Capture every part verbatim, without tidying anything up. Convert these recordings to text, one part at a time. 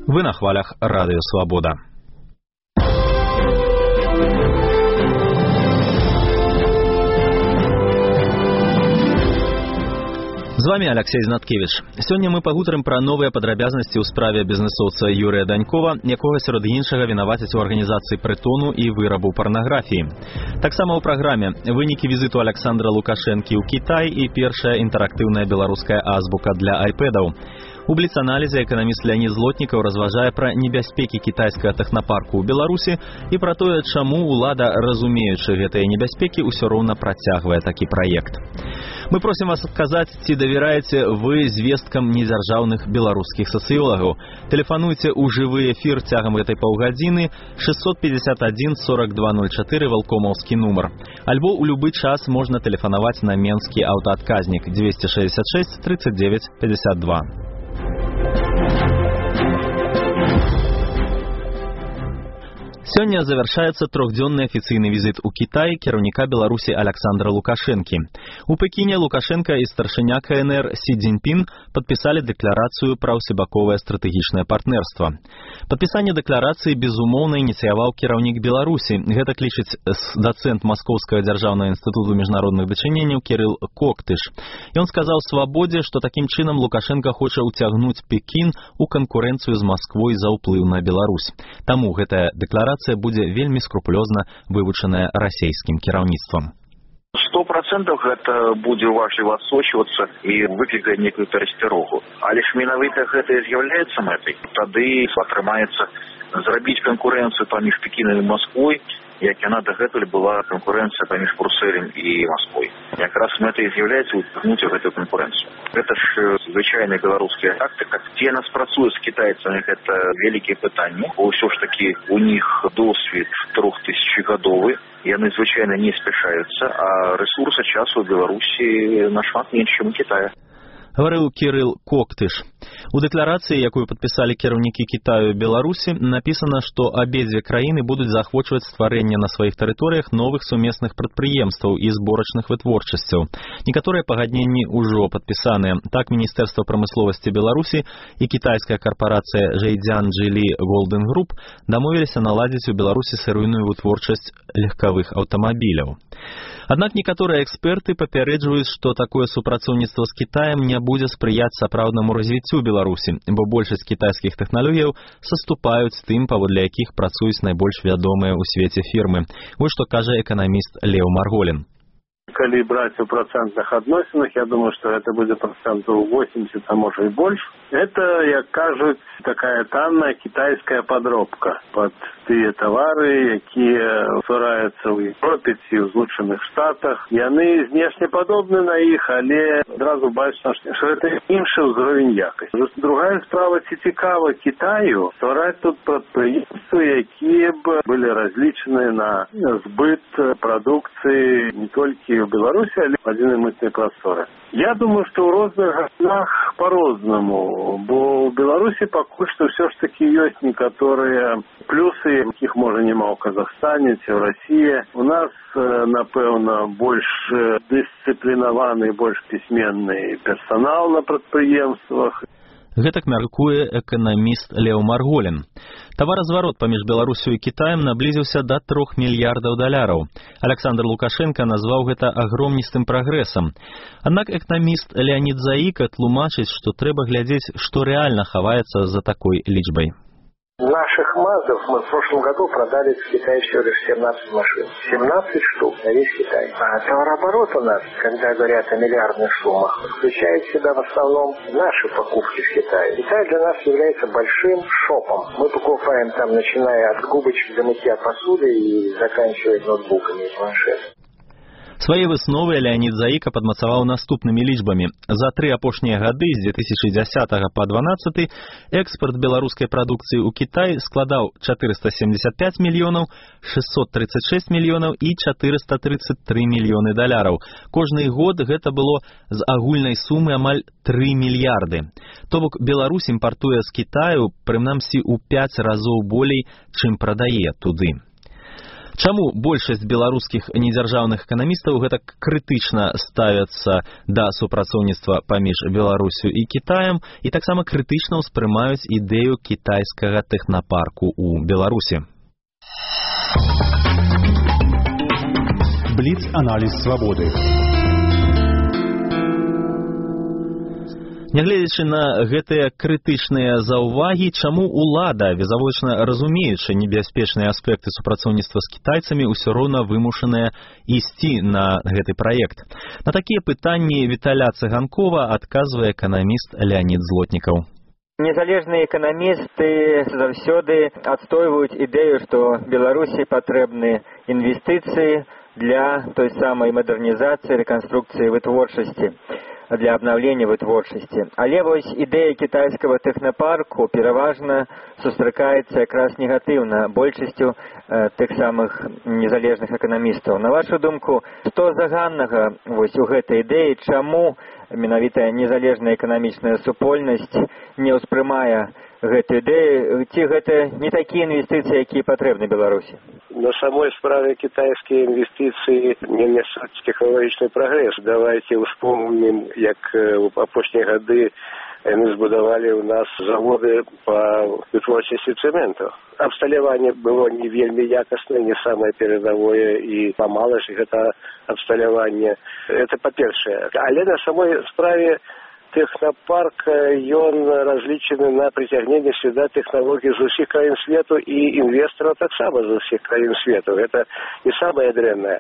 Вы на хвалях Радио Свобода. З вами Алексей Знаткевич. Сёння мы пагутарым пра новыя падрабязнасці ў справе бізнэсоўца Юрыя Данькова, якога сярод іншага вінавацяць у арганізацыі прытону і вырабу парнаграфіі. Таксама ў праграме вынікі візіту Александра Лукашэнкі ў Кітай і першая інтэрактыўная беларуская азбука для айпэдаў. У бліц-аналізе эканаміст Леонид Злотнікаў разважае пра небяспекі кітайскага тэхнапарку ў Беларусі і пра тое, чаму ўлада, разумеючы гэтыя небяспекі, ўсё роўна працягвае такі праект. Мы просім вас адказаць, ці давяраеце вы звесткам незяржаўных беларускіх сацыёлагаў. Тэлефануйце ў жывы эфір цягам гэтай паўгадзіны шестьсот пятьдесят один сорок два ноль четыре валкомаўскі нумар. Альбо ў любы час можна тэлефанаваць на менскі аўтаадказнік двести шестьдесят шесть тридцать девять пятьдесят два. Сёння завяршаецца трохдзённы афіцыйны візіт у Кітай кіраўніка Беларусі Александра Лукашэнкі. У Пекіне Лукашенко і старшыня ка эн эр Сі Цзіньпін падпісалі дэкларацыю пра ўсебаковае стратэгічнае партнерства. Падпісанне дэкларацыі, безумоўна, ініцыяваў кіраўнік Беларусі. Гэта лічыць дацэнт Маскоўскага дзяржаўнага інстытуту міжнародных дачыненняў Кірыл Коктыш. Ён сказаў Свабодзе, што такім чынам Лукашенко хоча ўцягнуць Пекін у канкурэнцыю з Масквой за ўплыў на Беларусь. Таму гэтая дэкларацыя будзе вельмі скрупулёзна вывучаная расійскім кіраўніцтвам. Сто процентов гэта будзе уважліва адсочвацца і выклікае некую перасцярогу. Але ж менавіта гэта і з'яўляецца мэтай. Тады атрымаецца зрабіць канкурэнцыю паміж Пекінам і Масквой, як яна дагэтуль была канкурэнцыя паміж Брусэлем і Масквой. Якраз мэтай і з'яўляецца ўтягнуць у гэтую канкурэнцыю. Гэта ж звычайная беларуская тактыка. Ці яна спрацуе з кітайцамі, гэта вялікія пытанні, бо ўсё ж такі у них досвед трохтысячагадовы, яны звычайна не спяшаюцца, а рэсурса часу ў Беларусі нашмат менш, чым у Кітая. Гаварыў Кірыл Коктыш. У дэкларацыі, якую падпісалі кіраўнікі Кітаю і Беларусі, напісана, што абедзве краіны будуць заахвочваць стварэнне на сваіх тэрыторыях новых сумесных прадпрыемстваў і зборачных вытворчасцяў. Некаторыя пагадненні ўжо падпісаныя. Так, Міністэрства прамысловасці Беларусі і кітайская карпарацыя Жэйдзян Джілі Голден Груп дамовіліся наладзіць у Беларусі сырыйную вытворчасць легкавых аўтамабіляў. Аднак некаторыя эксперты папярэджваюць, што такое супрацоўніцтва з Кітаем не будзе спрыяць сапраўднаму развіццю Беларусі, бо большасць кітайскіх тэхналогіяў саступаюць тым, паводле якіх працуюць найбольш вядомыя ў свеце фірмы. Вось што кажа эканаміст Лео Марголін. Калі браць у процентных адносінах, я думаю, што гэта будзе процентаў восемьдесят, а можа і больш. Это, як кажуць, такая танная кітайская падробка пад тыя тавары, якія ствараюцца ў Европе ці ў Злучаных Штатах. Яны знешне падобны на іх, але адразу бачна, што гэта іншы ўзровень якасці. Другая справа, ці цікава Кітаю ствараць тут прадпрыемствы, якія б былі разлічаны на збыт прадукцыі не толькі в Беларуси, але в адзінай мытнай прасторы. Я думаю, что ў розных гаснах по-рознаму, бо ў Беларуси пакуль што ўсё ж таки ёсць некаторыя плюсы, якіх можа няма ў Казахстане ці ў России. У нас, напэўна, больш дысцыплінаваны, больш пісьменны персанал на прадпрыемствах. Гэтак мяркуе эканаміст Лео Марголін. Таваразварот паміж Беларусю і Кітаем наблізіўся да трох мільярдаў даляраў. Александр Лукашенко назваў гэта агромністым прагрэсам. Аднак эканаміст Леонид Заіка тлумачыць, што трэба глядзець, што рэальна хаваецца за такой лічбай. Наших МАЗов мы в прошлом году продали в Китае всего лишь семнадцать машин. семнадцать штук на весь Китай. А товарооборот у нас, когда говорят о миллиардных суммах, включает в себя в основном наши покупки в Китае. Китай для нас является большим шопом. Мы покупаем там, начиная от губочек до мытья посуды и заканчивая ноутбуками и планшетами. Свае высновы Леонид Заіка падмацаваў наступнымі лічбамі. За тры апошнія гады з две тысячи дзесятага па дванаццаты экспорт беларускай прадукцыі ў Кітай складаў четыреста семьдесят пять мільёнаў, шестьсот тридцать шесть мільёнаў і четыреста тридцать три мільёны даляраў. Кожны год гэта было з агульнай сумы амаль тры мільярды. То бок Беларусь імпартуе з Кітаю прынамсі ў пяць разоў болей, чым прадае туды. Чаму большасць беларускіх недзяржаўных эканамістаў гэтак крытычна ставяцца да супрацоўніцтва паміж Беларусю і Кітаем і таксама крытычна ўспрымаюць ідэю кітайскага тэхнапарку ў Беларусі? Бліц-аналіз свабоды. Нягледзячы на гэтыя крытычныя заўвагі, чаму ўлада, відавочна разумеючы небяспечныя аспекты супрацоўніцтва з кітайцамі, усё роўна вымушаная ісці на гэты праект? На такія пытанні Віталя Цыганкова адказвае эканаміст Леонид Злотнікаў. Незалежныя эканамісты заўсёды адстойваюць ідэю, што Беларусі патрэбны інвестыцыі для той самай мадэрнізацыі, рэканструкцыі вытворчасці, для абнаўлення вытворчасці. Але вось ідэя кітайскага тэхнапарку пераважна сустракаецца якраз негатыўна большасцю э, тых самых незалежных эканамістаў. На вашу думку, што заганнага вось у гэтай ідэі, чаму менавіта незалежная эканамічная супольнасць не ўспрымае гэту ідэю, ці гэта не такія інвестыцыі, якія патрэбны Беларусі? На самой справе китайские инвестиции не несут технологичный прогресс. Давайте вспомним, як в апошние годы они збудовали у нас заводы по вытворчасці цементу. Абсталяванне было не вельмі якаснае, не самое передовое, и памалось гэта абсталяванне. Это по-першае. Але на самой справе технопарк, ён разлічаны на прыцягненне сюда технологий з усіх краін свету і інвестараў таксама з усіх краін свету. Гэта не самае дрэннае,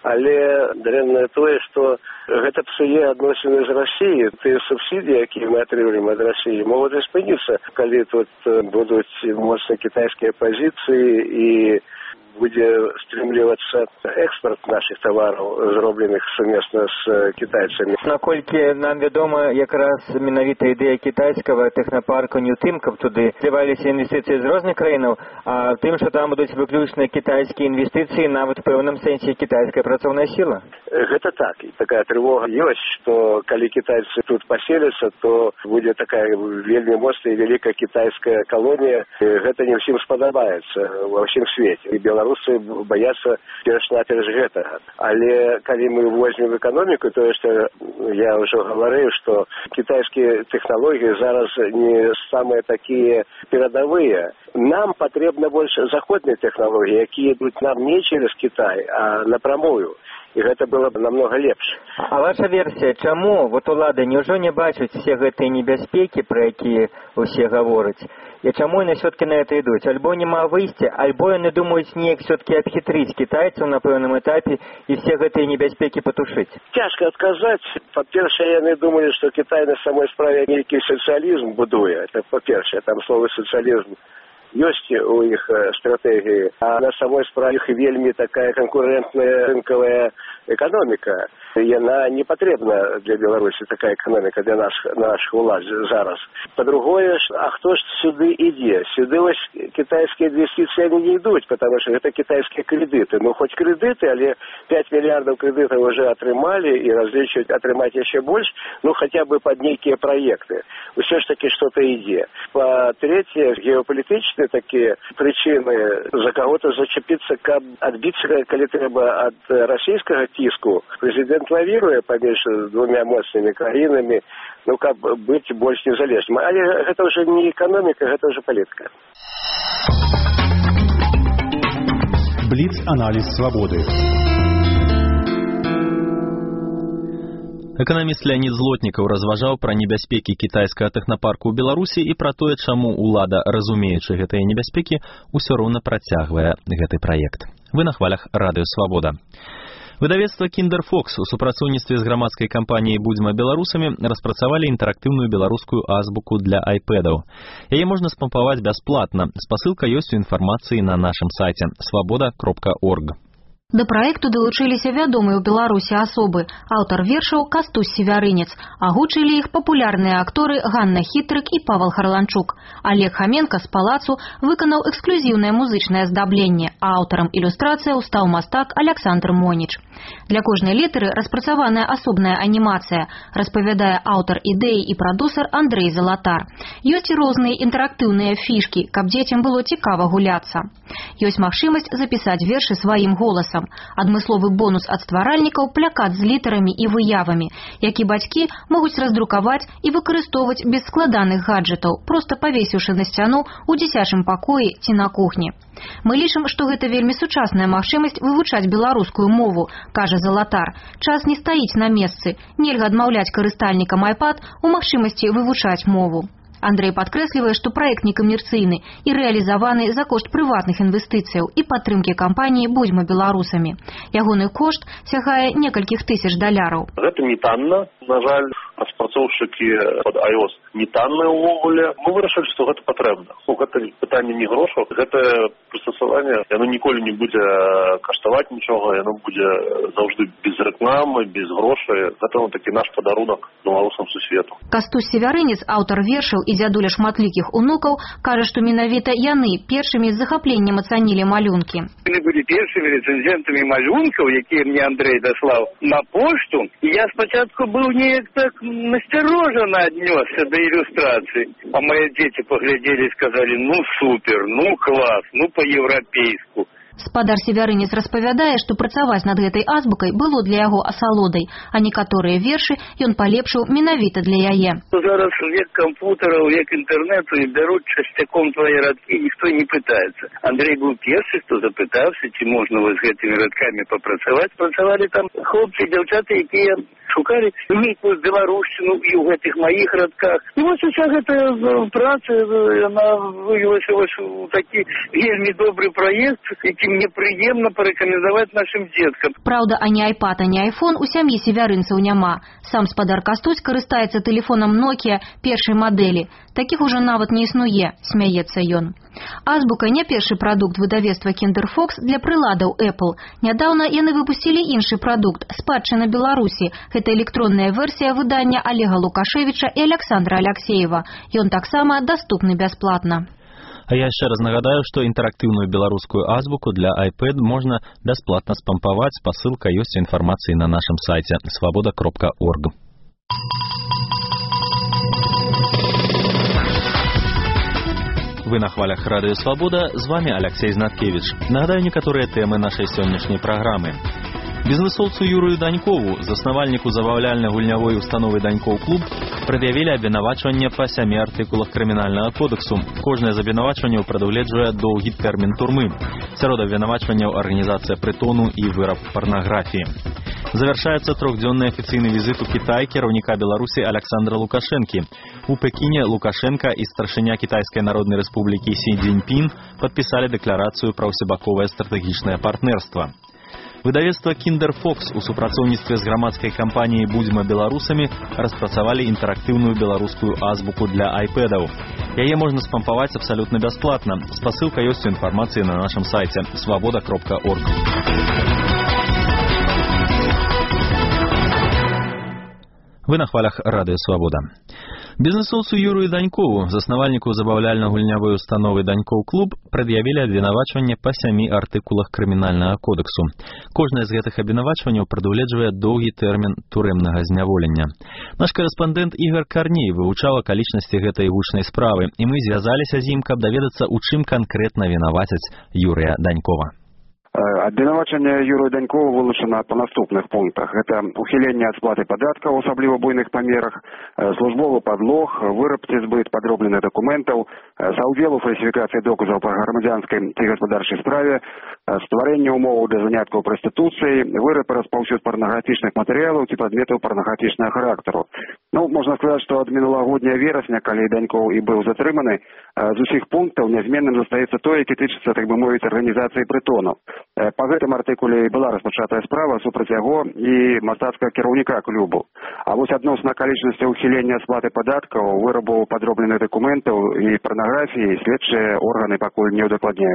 але дрэннае тое, што гэта псуе адносіны з Расіяй. Тыя субсідыі, якія мы атрымліваем ад Расіі, могуць спыніцца, калі тут будуць моцныя кітайскія пазіцыі і будзе стрымлівацца экспорт наших товаров, зробленых сумесна з китайцамі. Наколькі нам вядома, якраз менавіта ідэя кітайскага тэхнапарку не ў тым, каб туды зліваліся інвестыцыі з розных краінаў, а тым, што там будуць выключна кітайскія інвестыцыі, нават у пэўным сэнсе кітайская працоўная сіла. Гэта так. І такая трывога ёсць, што калі кітайцы тут паселяцца, то будзе такая вельмі моцная і вялікая кітайская калонія. Гэта не ўсім спадабаецца ва ўсім свеце. І беларусы баяцца перш-наперш гэтага. Але калі мы возьмем эканоміку, то што я ўжо гаварыў, што кітайскія тэхналогіі зараз не самыя такія перадавыя. Нам патрэбна больш заходныя тэхналогіі, якія ідуць нам не через Кітай, а напрамую. І гэта было б намного лепш. А ваша версія, чаму вот улады няўжо не бачаць все гэтыя небяспекі, пра якія ўсе гавораць? І чаму яны все-таки на это ідуць? Альбо нема выйсця, альбо яны думаюць неяк все-таки абхітрыць кітайцаў на пэўным этапе і все гэтыя небяспекі патушыць? Цяжка адказаць. Па-першае, яны думалі, што Кітай на самой справе нейкі сацыялізм будуе. Это па-першае, там слово сацыялізм ёсць у іх стратэгіі, а на самой справе іх вельмі такая канкурэнтная рынкавая эканоміка. Яна не патрэбна для Беларусі, такая эканоміка для наших, наших улад зараз. По-другое, а хто ж сюды ідзе? Сюды вось кітайскія інвестыцыі они не ідуць, потому что гэта кітайскія крэдыты. Ну, хоть крэдыты, але пять миллиардов крэдытаў уже атрымалі і разлічваюць атрымаць яшчэ больш, ну, хотя бы под нейкія праекты. Усё ж таки что-то ідзе. По-третье, геопалітычныя такія прычыны за кого-то зачепіцца, каб адбіцца, калі трэба, ад расійскага ціску. Президент лавіруе паміж двумя моцнымі краінамі, ну, каб быць больш незалежным. Але гэта ўжо не эканоміка, гэта ўжо палітыка. Бліц-аналіз свабоды. Эканаміст Леонид Злотнікаў разважаў пра небяспекі кітайскага тэхнапарку ў Беларусі і пра тое, чаму ўлада, разумеючы гэтыя небяспекі, усё роўна працягвае гэты праект. Вы на хвалях Радыё Свабода. Выдавецтва Kinder Fox у супрацоўніцтве з грамадскай кампаніяй «Будзьма беларусамі» распрацавалі інтэрактыўную беларускую азбуку для айпэдаў. Яе можна спампаваць бясплатна. Спасылка ёсць у інфармацыі на нашым сайце свабода кропка орг. Да праекту далучыліся вядомыя ў Беларусі асобы, аўтар вершаў Кастусь Севярынец, агучылі іх папулярныя акторы Ганна Хітрык і Павал Харланчук. Олег Хаменка з Палацу выканаў эксклюзіўнае музычнае здабленне, а аўтарам ілюстрацыяў стаў мастак Александр Моніч. Для кожнай літары распрацаваная асобная анімацыя, распавядае аўтар ідэі і прадусар Андрэй Залатар. Ёсць і розныя інтэрактыўныя фішкі, каб дзецям было цікава гуляцца. Ёсць магчымасць запісаць вершы сваім голасам. Адмысловы бонус ад стваральнікаў плакат з літарамі і выявамі, які бацькі могуць раздрукаваць і выкарыстоўваць без складаных гаджетаў, проста павесіўшы на сцяну ў дзіцячым пакоі ці на кухні. Мы лічым, што гэта вельмі сучасная магчымасць вывучаць беларускую мову, кажа Залатар. Час не стаіць на месцы. Нельга адмаўляць карыстальнікам iPad у магчымасці вывучаць мову. Андрэй падкрэслівае, што праект некамерцыйны і рэалізаваны за кошт прыватных інвестыцыяў і падтрымкі кампаніі «Будзьма беларусамі». Ягоны кошт сягае некалькіх тысяч даляраў. Гэта не танна. На жаль, распрацоўшчыкі пад iOS не танныя ўвогуле. Мы вырашылі, што гэта патрэбна. Гэта пытанне не грошаў. Гэта прыстасаванне, яно ніколі не будзе каштаваць нічога, яно будзе заўжды без рэкламы, без грошай. Гэта такі наш падарунак беларусам сусвету. Кастусь Севярынец, аўтар вершаў і дзядуля шматлікіх унукаў, кажа, што менавіта яны першымі з захапленнем ацанілі малюнкі. Яны былі першымі рэцэнзентамі малюнкаў, якія мне Андрэй даслаў на пошту. І я спачатку быў неяк так насцярожана аднёсся да ілюстрацыі. А мае дзеці паглядзелі і сказалі: ну супер, ну клас, ну па-еўрапейску. Спадар Севярынец распавядае, што працаваць над гэтай азбукай было для яго асалодай, а некаторыя вершы ён палепшыў менавіта для яе. Зараз век кампутараў, век інтэрнэту, і бяруць часцяком твае радкі, ніхто не пытаецца. Андрэй быў першы, хто запытаўся, ці можна з гэтымі радкамі папрацаваць. Працавалі там хлопцы і дзяўчаты, якія шукалі нейкую беларушчыну і ў гэтых маіх радках. І вось уся гэтая праца, яна вылілася вось у такі вельмі добры праект, які мне прыемна парэкамендаваць нашым дзеткам. Праўда, ані iPad, ані iPhone у сям'і севярынцаў няма. Сам спадар Кастусь карыстаецца тэлефонам Nokia першай мадэлі. Такіх ужо нават не існуе, смяецца ён. Азбука не першы прадукт выдавецтва Kinderfox для прыладаў Apple. Нядаўна яны выпусцілі іншы прадукт «Спадчына Беларусі». Гэта электронная версія выдання Олега Лукашевіча і Александра Алексеева. Ён таксама даступны бясплатна. А я яшчэ раз нагадаю, што інтэрактыўную беларускую азбуку для iPad можна бясплатна спампаваць. Спасылка ёсць у інфармацыі на нашым сайце свабода кропка орг. Вы на хвалях радыё Свабода, з вами Алексей Знаткевич. Нагадаю некаторыя тэмы нашай сённяшняй праграмы. Бізнесоўцу Юрыю Данькову, заснавальніку забаўляльна-гульнявой установы «Данькоў клуб», прад'явілі абвінавачванне па сямі артыкулах крымінальнага кодексу. Кожнае з абвінавачванняў прадугледжвае доўгі тэрмін турмы. Сярод абвінавачванняў арганізацыя прытону і выраб парнаграфіі. Завяршаецца трохдзённы афіцыйны візіт у Кітай кіраўніка Беларусі Александра Лукашэнкі. У Пекіне Лукашенка і старшыня Кітайскай Народнай Рэспублікі Сі Цзіньпін падпісалі дэкларацыю пра ўсебаковае стратэгічнае партнерства. Выдавецтва Kinderfox у супрацоўніцтве з грамадскай кампаніяй «Будзьма беларусамі» распрацавалі інтэрактыўную беларускую азбуку для айпэдаў. Яе можна спампаваць абсалютна бясплатна. Спасылка ёсць у інфармацыі на нашым сайце свабода кропка орг. Вы на хвалях радыё Свабода. Бізнесоўцу Юрыю Данькову, заснавальніку забаўляльна-гульнявой установы «Данькоў клуб», прад'явілі абвінавачванне па сямі артыкулах крымінальнага кодексу. Кожнае з гэтых абвінавачванняў прадугледжвае доўгі тэрмін турэмнага зняволення. Наш карэспандэнт Ігар Карней вывучаў акалічнасці гэтай гучнай справы, і мы звязаліся з ім, каб даведацца, у чым канкрэтна вінавацяць Юрыя Данькова. Абвінавачванне Юрыя Данькова вылучана па наступных пунктах. Гэта ухіленне ад сплаты падаткаў у асабліва буйных памерах, службовы падлог, выраб ці збыт падробленых дакументаў, саўдзел у фальсіфікацыі доказаў па грамадзянскай ці гаспадарчай справе, стварэнне умоваў для заняткаў прастытуцыяй, выраб і распаўсюд парнаграфічных матэрыялаў ці прадметаў парнаграфічнага характару. Ну, можна сказаць, што ад мінулагодняга верасня, калі Данькоў і быў затрыманы, з усіх пунктаў нязменным застаецца той, які тычыцца, так бы мовіць, арганізацыі прытону. Па гэтым артыкуле была распачатая справа супраць яго і мастацкага кіраўніка клубу. А вось адносна акалічнасці ўхілення сплаты падаткаў, вырабу падробленых дакументаў і парнаграфіі следчыя органы пакуль не ўдакладняюць.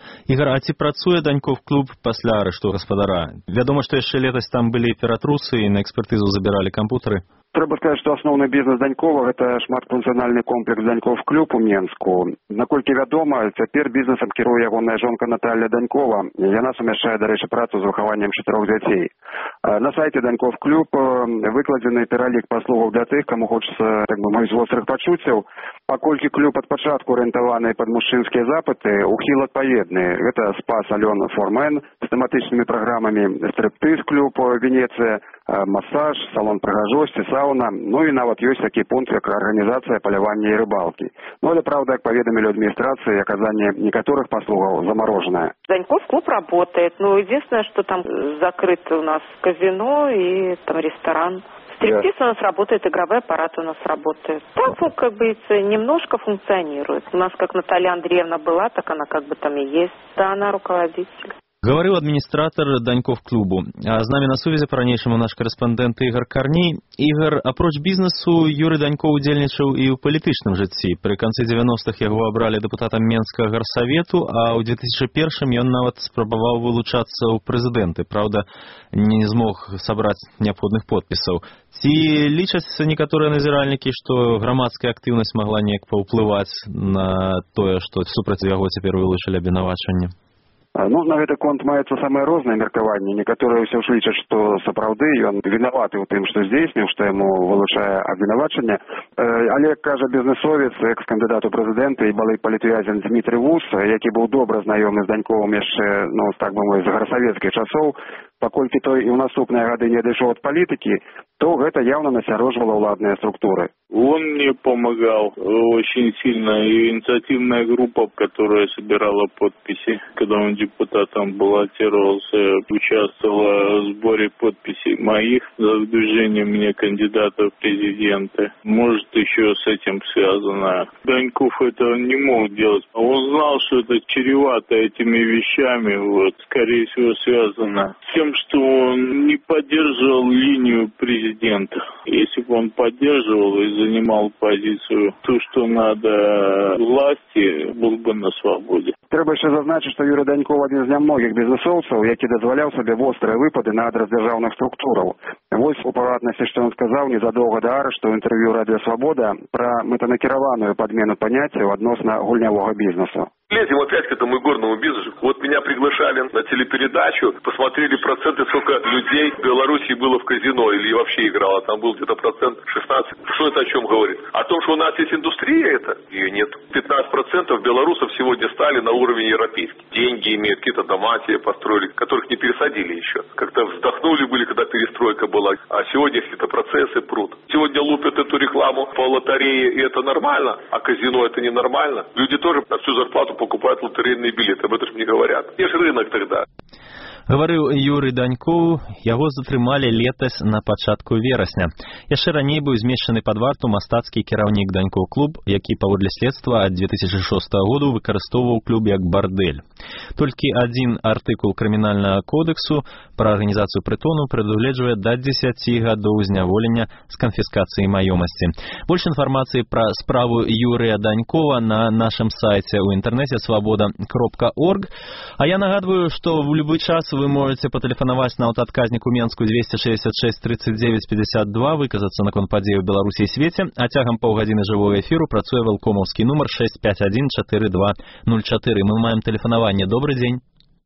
Ігор, а ці працуе Даньков клуб пасля арышту гаспадара? Вядома, што яшчэ летась там былі ператрусы і на экспертызу забіралі кампутары. Трэба сказаць, што асноўны бізнес Данькова – гэта шматфункцыянальны комплекс Даньков клуб у Менску. Наколькі вядома, цяпер бізнесам кіруе ягоная жонка Наталья Данькова. Яна сумяшчае, дарэчы, працу з выхаваннем чатырох дзяцей. На сайце Даньков клуб выкладзены пералік паслугаў для тых, каму хочацца, так бы мовіць, вострых пачуццяў. Паколькі клуб ад пачатку арыентаваны пад мужчынскія запыты, ухіл адпаведны. Гэта спа-салён «Формен» з тэматычнымі праграмамі, стриптиз клуб Венецыя, массаж, салон прыгажосці, сауна, ну і нават ёсць такі пункт, як арганізацыя палявання і рыбалкі. Ну, але, правда, як паведамілі адміністрацыі, аказанне некаторых паслугаў замороженное. Даньков клуб работает. Ну, единственное, что там закрыт у нас казино и там ресторан. Стриптиз у нас работает, игровой аппарат у нас работает. Так, ну, как бы, немножко функционирует. У нас как Наталья Андреевна была, так она как бы там и есть. Да, она руководитель. Гаварыў адміністратар Даньков клубу. А з намі на сувязі па-ранейшаму наш карэспандэнт Ігор Карней. Ігор, апроч бізнесу, Юрый Даньков удзельнічаў і ў палітычным жыцці. Пры канцы дзевяностых яго абралі дэпутатам Менскага гарсавету, а ў две тысячы першым ён нават спрабаваў вылучацца ў прэзідэнты. Праўда, не змог сабраць неабходных подпісаў. Ці лічаць некаторыя назіральнікі, што грамадская актыўнасць магла неяк паўплываць на тое, што супраць яго цяпер вылучылі абвінавачванне? Ну, на гэты конт маюцца самыя розныя меркаванні. Некаторыя ўсё ж лічаць, што сапраўды ён вінаваты ў тым, што здзейсніў, што яму вылучае абвінавачанне. Але, кажа бізнесовец, экс-кандыдат у прэзідэнты і былы палітвязень Дмітрый Вус, які быў добра знаёмы з Даньковым яшчэ, ну, так бы мовіць, з гарсавецкіх часоў, паколькі той і ў наступныя гады не адышоў ад палітыкі, то гэта явно насярожвала ўладныя структуры. Он мне помогал очень сильно. И инициативная группа, которая собирала подписи, когда он депутатом баллотировался, участвовала в сборе подписей моих за выдвижение меня кандидата в президенты. Может, еще с этим связано. Даньков этого не мог делать. Он знал, что это чревато этими вещами. Вот, скорее всего, связано с тем, что он не поддерживал линию президента. Если бы он поддерживал и занимал позицию, то, что надо власти, был бы на свободе. Трэба яшчэ зазначыць, што Юрый Даньков адзін з нямногіх бізнесоўцаў, які дазваляў сабе вострыя выпады на адрас дзяржаўных структураў. Вось у прыватнасці, што ён сказаў незадоўга да арышту ў інтэрв'ю «Радыё Свабода» пра мэтанакіраваную падмену паняццяў адносна гульнявога бізнесу. Лезем опять к этому игорному бизнесу. Вот меня приглашали на телепередачу, посмотрели проценты, сколько людей в Беларуси было в казино или вообще играло. Там был где-то процент шестнадцать. Что это о чем говорит? О том, что у нас есть индустрия, это ее нет. пятнадцать процентов белорусов сегодня стали на уровень европейский. Деньги имеют, какие-то дома себе построили, которых не пересадили еще. Как-то вздохнули были, когда перестройка была. А сегодня какие-то процессы прут. Сегодня лупят эту рекламу по лотерее, и это нормально, а казино это ненормально. Люди тоже на всю зарплату покупают лотерейные билеты, об этом же не говорят. Где же рынок тогда? Гаварыў Юрый Даньков, яго затрымалі летась на пачатку верасня. Яшчэ раней быў змешчаны пад варту мастацкі кіраўнік Даньков клуб, які паводле следства ад две тысячи шостага году выкарыстоўваў клуб як бардэль. Толькі адзін артыкул крымінальнага кодексу пра арганізацыю прытону прадугледжвае да дзесяці гадоў зняволення з канфіскацыяй маёмасці. Больш інфармацыі пра справу Юрыя Данькова на нашым сайце ў інтэрнэце свабода кропка орг. А я нагадваю, што ў любы час вы можете патэлефанаваць на аўтаадказнік у Менску двести шестьдесят шесть тридцать девять пятьдесят два, выказацца наконт падзей у Беларусі і свеце, а цягам паўгадзіны жывога эфіру працуе вэлкомаўскі нумар шесть пять один четыре два ноль четыре. Мы маем тэлефанаванне. Добрый день.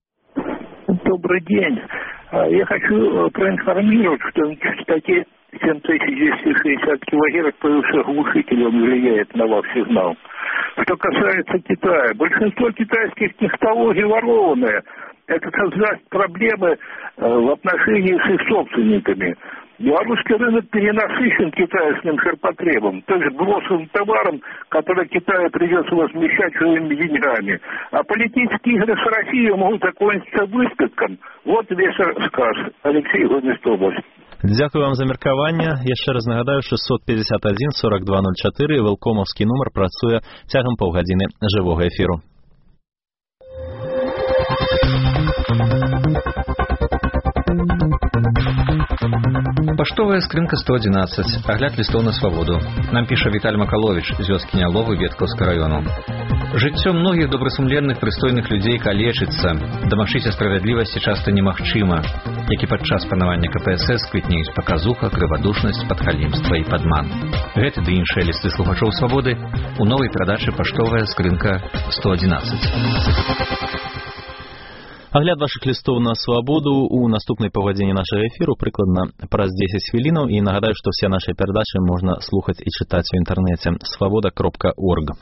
Добрый день. Я хочу проинформировать, что в частоте семь тысяч двести шестьдесят килогерц появивших глушителей он влияет на ваш сигнал. Что касается Китая, большинство китайских технологий ворованные. Это создаст проблемы в отношении с их собственниками. Белорусский рынок перенасыщен китайским ширпотребом, то есть брошенным товаром, который Китаю придется возмещать своими деньгами. А политические игры с Россией могут закончиться выскоком. Вот весь рассказ. Алексей, Гомельская область. Дякую вам за меркаванне. Яшчэ раз нагадаю, шестьсот пятьдесят один сорок два ноль четыре, вэлкомаўскі нумар працуе цягам паўгадзіны жывога эфіру. Паштовая скрынка сто одиннадцать. Агляд лістоў на свабоду. Нам піша Віталь Макаловіч з вёскі Няловы Веткаўскага раёну. Жыццё многіх добрасумленных, прыстойных людзей калечыцца. Дамагчыся справядлівасці часта немагчыма, як і падчас панавання ка пэ эс эс квітнеюць паказуха, крывадушнасць, падхалімства і падман. Гэты ды іншыя лісты слухачоў свабоды у новай перадачы «Паштовая скрынка сто адзінаццаць». Агляд вашых лістоў на свабоду у наступнай паўгадзіне нашага эфіру прыкладна праз дзесяць хвілінаў, і нагадаю, што ўсе нашы перадачы можна слухаць і чытаць у інтэрнэце свабода кропка орг.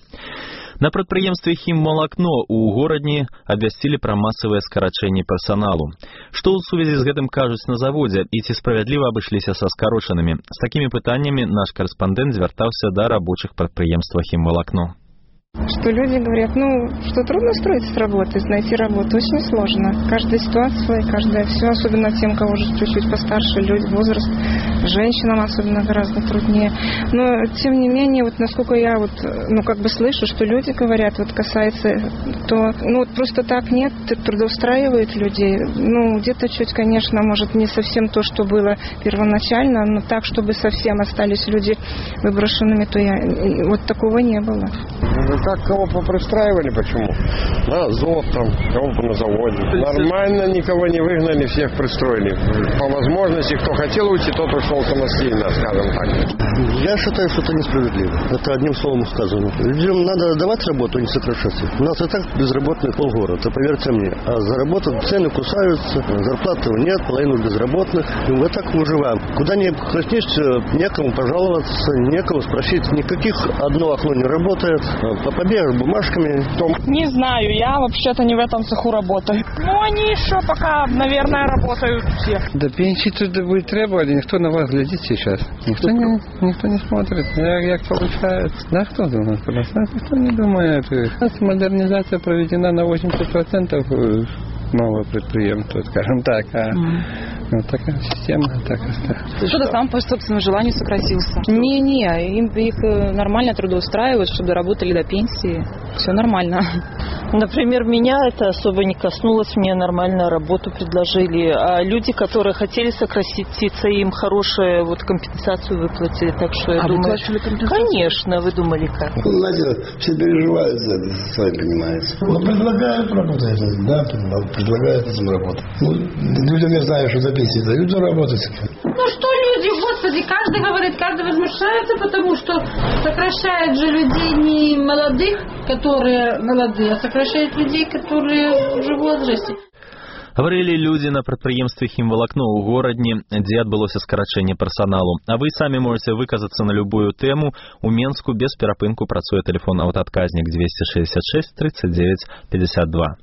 На прадпрыемстве «Хіммалакно» у горадні абвясцілі пра масавыя скарачэнні персаналу. Што ў сувязі з гэтым кажуць на заводзе і ці справядліва абышліся са скарочанымі? З такімі пытаннямі наш карэспандэнт звяртаўся да рабочых прадпрыемства «Хіммалакно». Что люди говорят, ну, что трудно устроиться с работы, найти работу очень сложно. Каждая ситуация, каждая все, особенно тем, кого уже чуть-чуть постарше, люди, возраст, женщинам особенно гораздо труднее. Но, тем не менее, вот насколько я вот, ну, как бы слышу, что люди говорят, вот касается, то, ну, вот просто так нет, трудоустраивает людей. Ну, где-то чуть, конечно, может, не совсем то, что было первоначально, но так, чтобы совсем остались люди выброшенными, то я, вот такого не было. Как кого попристраивали, почему? На Азов там, кого на заводе. Нормально, никого не выгнали, всех пристроили. По возможности, кто хотел уйти, тот ушел самостоятельно, скажем так. Я считаю, что это несправедливо. Это одним словом сказано. Людям надо давать работу, а не сокращаться. У нас и так безработных полгорода, поверьте мне. А заработать цены кусаются, зарплаты нет, половину безработных. И мы так выживаем. Куда ни коснешься, некому пожаловаться, некому спросить. Никаких одно окно не работает. По побегу бумажками. Том. Не знаю, я вообще-то не в этом цеху работаю. Ну, они еще пока, наверное, работают все. Да пенсии туда вы требовали, никто на вас глядит сейчас. Никто не, никто не смотрит. Как получается. Да кто думает? Никто не думает. Модернизация проведена на восемьдесят процентов нового предприятия, скажем так. А mm. вот такая система. Так, Что-то сам по собственному желанию сократился. Не-не, им их нормально трудоустраивают, чтобы работали до пенсии. Все нормально. Например, меня это особо не коснулось, мне нормальную работу предложили. А люди, которые хотели сократиться, им хорошую вот компенсацию выплатили. Так что я а думаю... компенсацию? Конечно, вы думали как? Ну, знаете, все переживают за это, сами понимаете. Ну, предлагают работать, да, предлагают этим работать. Ну, людям я знаю, что за пенсии дают заработать. Ну что люди, господи, каждый говорит, каждый возмущается, потому что сокращает же людей не молодых, которые молодые, а сокращает людей, которые уже в возрасте. Гаварылі людзі на прадпрыемстве «Хімвалакно» ў горадні, дзе адбылося скарачэнне персаналу. А вы самі можете выказацца на любую тэму. У Менску без перапынку працуе тэлефон аўтаадказнік двести шестьдесят шесть тридцать девять пятьдесят два.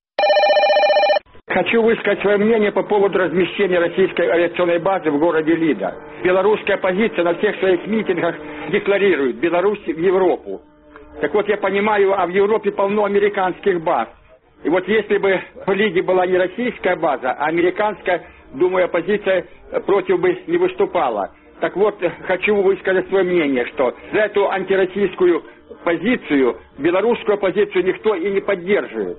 Хочу высказать свое мнение по поводу размещения российской авиационной базы в городе Лида. Белорусская оппозиция на всех своих митингах декларирует Беларусь в Европу. Так вот, я понимаю, а в Европе полно американских баз. И вот если бы в Лиде была не российская база, а американская, думаю, оппозиция против бы не выступала. Так вот, хочу высказать свое мнение, что за эту антироссийскую позицию, белорусскую оппозицию никто и не поддерживает.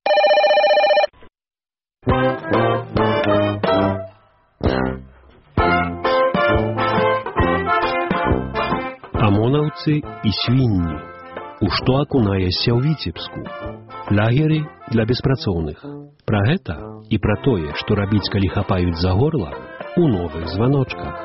Амонаўцы і свінні. У што акунаешся ў Віцебску? Лагеры для беспрацоўных. Пра гэта і пра тое, што рабіць, калі хапаюць за горла, у новых званочках.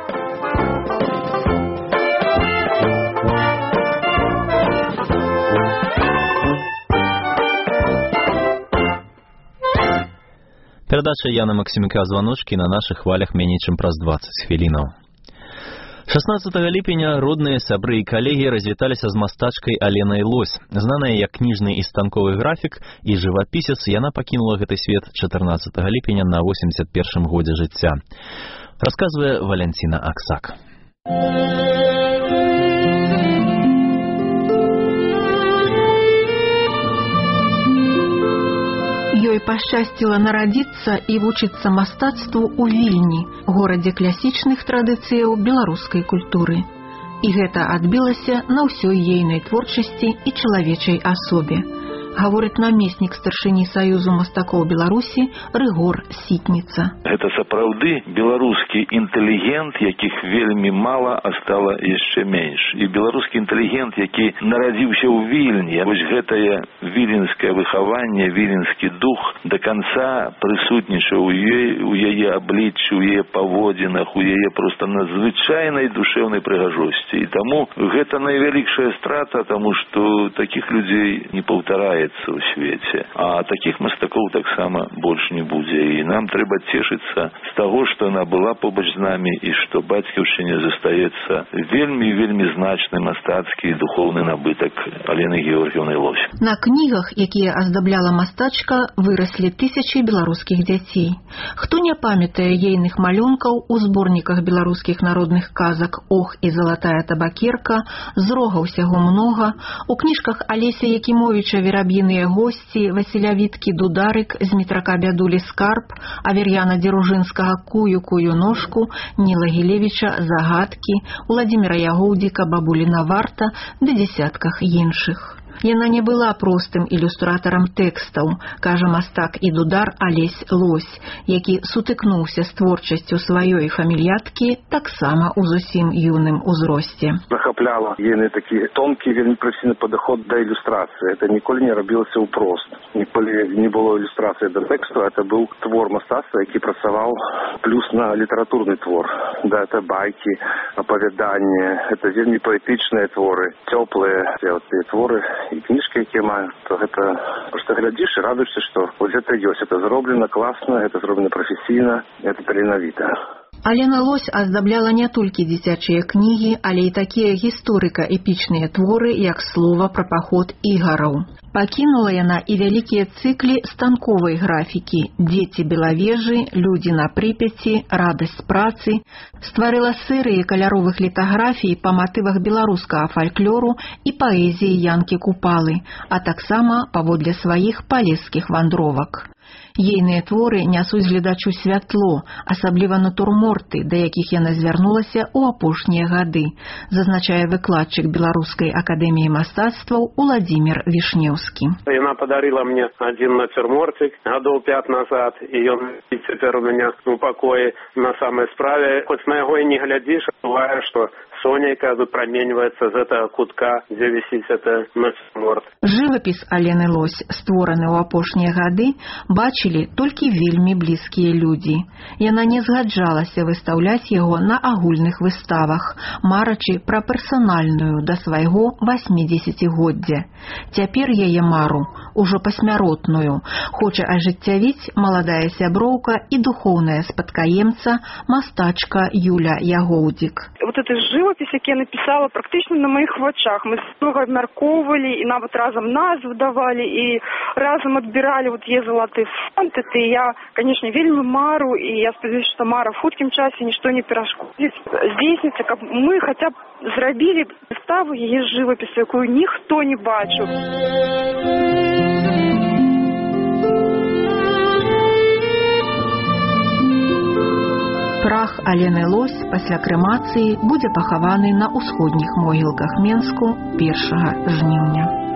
Перадача Яна Максіміка «Званочкі» на нашых хвалях меней чым праз дваццаць хвілінаў. шаснаццатага ліпеня родныя сябры і калегі развіталіся з мастачкай Аленай Лось. Знаная як кніжны і станковы графік і жывапісец, яна пакінула гэты свет чатырнаццатага ліпеня на восемьдесят першым годзе жыцця. Расказвае Валянціна Аксак. Ёй пашчасціла нарадзіцца і вучыцца мастацтву ў Вільні, горадзе класічных традыцыяў беларускай культуры. І гэта адбілася на ўсёй ейнай творчасці і чалавечай асобе. гаворыць намеснік старшыні Саюзу мастакоў Беларусі Рыгор Сітніца. Гэта сапраўды беларускі інтэлігент, якіх вельмі мала, а стала яшчэ менш. І беларускі інтэлігент, які нарадзіўся ў Вільні, вось гэтае віленскае выхаванне, віленскі дух да канца прысутнічаў у ёй, у яе абліччы, у яе паводзінах, у яе проста надзвычайнай душэўнай прыгажосці. І таму гэта найвялікшая страта, таму што такіх людзей не паўтараецца ў свеце. А такіх мастакоў таксама больш не будзе. І нам трэба цешыцца з таго, што яна была побач з намі і што бацькаўшчыне застаецца вельмі-вельмі значны мастацкі і духоўны набытак Алены Георгіўны Лось. На кнігах, якія аздабляла мастачка, выраслі тысячы беларускіх дзяцей. Хто не памятае ейных малюнкаў у зборніках беларускіх народных казак «Ох і залатая табакерка», «Зрога ўсяго многа», у кніжках Алеся Якімовіча «Вераб'іныя госці», Васіля Віткі «Дударык», Змітрака Бядулі «Скарб», Авер'яна Дзеружынскага «Кую-кую ножку», Ніла Гілевіча «Загадкі», Уладзіміра Ягоўдзіка «Бабуліна варта» ды дзесятках іншых. Яна не была простым ілюстратарам тэкстаў, кажа мастак і дудар Алесь Лось, які сутыкнуўся з творчасцю сваёй фамільяткі таксама ў зусім юным узросце. Захапляла ейны такі тонкі, вельмі прафесійны падыход да ілюстрацыі. Это ніколі не рабілася ўпрост. Ніколі не было ілюстрацыі да тэксту, это быў твор мастацтва, які працаваў плюс на літаратурны твор. Да, это байкі, апавяданні, это вельмі паэтычныя творы, цёплыя творы і кніжкі, якія маю, то гэта проста глядзіш і радуешся, што вось гэта ёсць, это зроблена класна, это зроблена прафесійна, это таленавіта. Алена Лось аздабляла не толькі дзіцячыя кнігі, але і такія гісторыка-эпічныя творы, як «Слова пра паход ігараў». Пакінула яна і вялікія цыклі станковай графікі «Дзеці Белавежы», «Людзі на Прыпяці», «Радасць працы», стварыла серыі каляровых літаграфій па матывах беларускага фальклору і паэзіі Янкі Купалы, а таксама паводле сваіх палескіх вандровак. Ейныя творы нясуць гледачу святло, асабліва натурморты, да якіх яна звярнулася ў апошнія гады, зазначае выкладчык Беларускай акадэміі мастацтваў Уладзімір Вішнеўскі. Яна падарыла мне адзін нацюрмортик гадоў пяць назад, і ён цяпер у мяне у пакоі на самай справе. Хоць на яго і не глядзіш, бывае, што сонейка выпраменьваецца з гэтага кутка, дзе вісіць гэта нацюрморт. Жывапіс Алены Лось, створаны ў апошнія гады, бачылі толькі вельмі блізкія людзі. Яна не згаджалася выстаўляць яго на агульных выставах, марачы пра персанальную да свайго васьмідзесяцігоддзя. Цяпер яе мару, ужо пасмяротную, хоча ажыццявіць маладая сяброўка і духоўная спадкаемца, мастачка Юля Ягоўдзік. Вот это живопись, які я написала, практично на моих вачах. Мы много обмярковывали, и нават разом назву давали, и разом отбирали вот є золотый фонд. Это я, конечно, вельмі мару, и я сподіваюся, что мара в хуткім часе ничто не перашкодить. Здійсниться, как мы хотя б зрабілі выставу яе живопису, якую ніхто не бачыў. Прах Алены Лось пасля крэмацыі будзе пахаваны на ўсходніх могілках Менску першага жніўня.